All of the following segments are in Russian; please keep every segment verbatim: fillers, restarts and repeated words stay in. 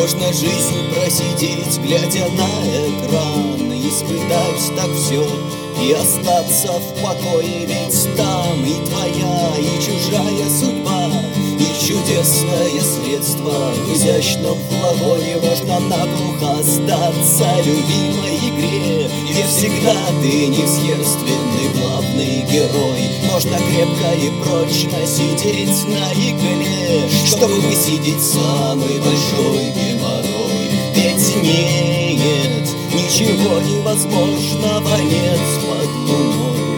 Можно жизнь просидеть, глядя на экран, испытать так все и остаться в покое. Ведь там и твоя, и чужая судьба, и чудесное средство. В изящном флаконе можно наглухо сдаться любимой игре, где всегда ты невзъерственный главный герой. Можно крепко и прочно сидеть на игле, чтобы высидеть самый большой геморрой. Ведь нет, ничего невозможного нет под луной.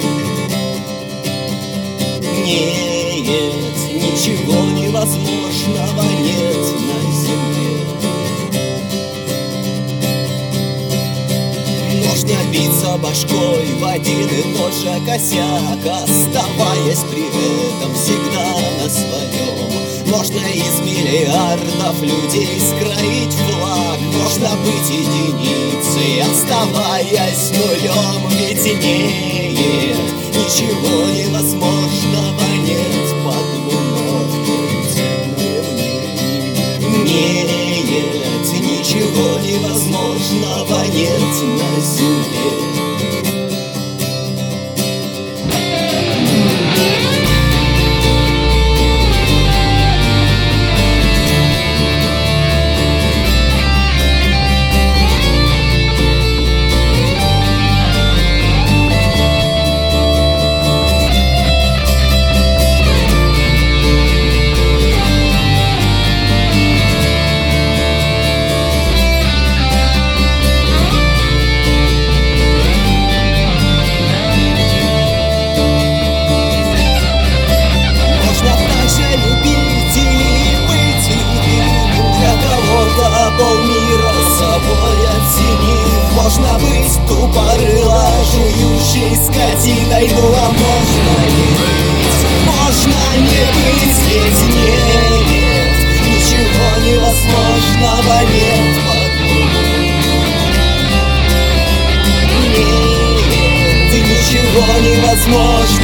Нет, ничего невозможного нет на земле. Можно биться башкой в один и тот же косяк, оставаясь при этом всегда на своем. Можно из миллиардов людей скроить флаг, можно быть единицей, оставаясь нулем. Ведь нет, ничего невозможного нет под луной. Нет, ничего невозможного нет на земле. Полмира собой оценив, можно быть тупорыло жующей скотиной. Ну а можно не быть, можно не быть, ведь нет, ничего невозможного нет под луной. Нет, ничего невозможного.